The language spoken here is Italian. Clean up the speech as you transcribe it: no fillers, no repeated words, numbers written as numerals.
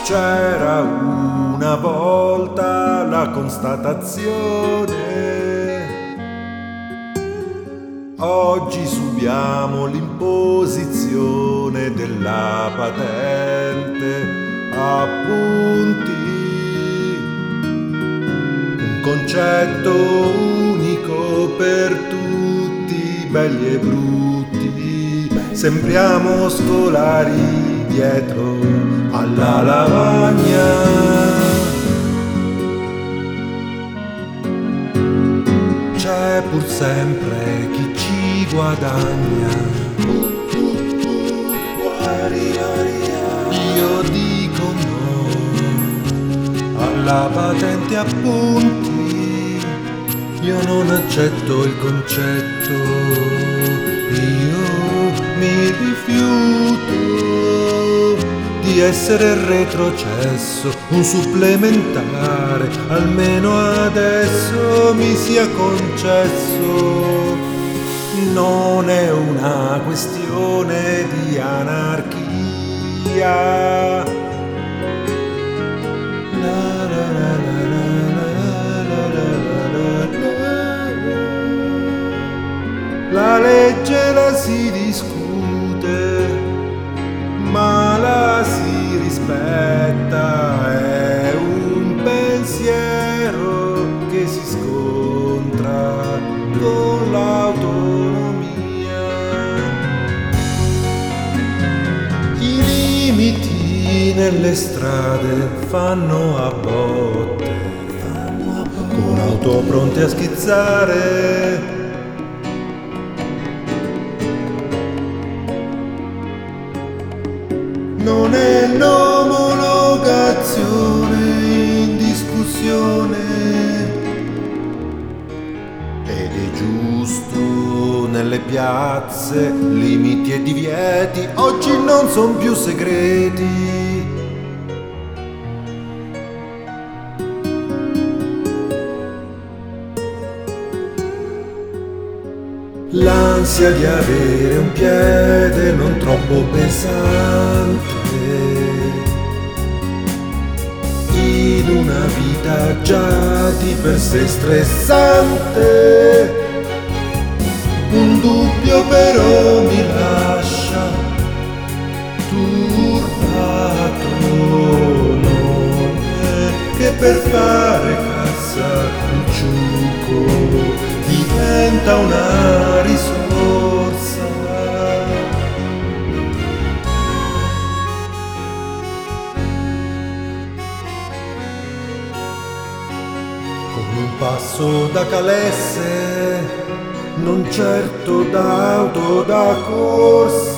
C'era una volta la constatazione, oggi subiamo l'imposizione della patente a punti, un concetto unico per tutti, belli e brutti, sembriamo scolari dietro alla lavagna. C'è pur sempre chi ci guadagna. Io dico no alla patente a punti, io non accetto il concetto, io mi rifiuto di essere retrocesso, un supplementare, almeno adesso mi sia concesso. Non è una questione di anarchia. La legge la si discute, ma la si rispetta, è un pensiero che si scontra con l'autonomia. I limiti nelle strade fanno a botte, con auto pronte a schizzare. Non è l'omologazione in discussione, ed è giusto nelle piazze limiti e divieti oggi non son più segreti. L'ansia di avere un piede non troppo pesante in una vita già di per sé stressante, un dubbio però mi lascia turbato, non è che per fare cassa il ciuco diventa una risorsa. Con un passo da calesse, non certo d'auto da corsa,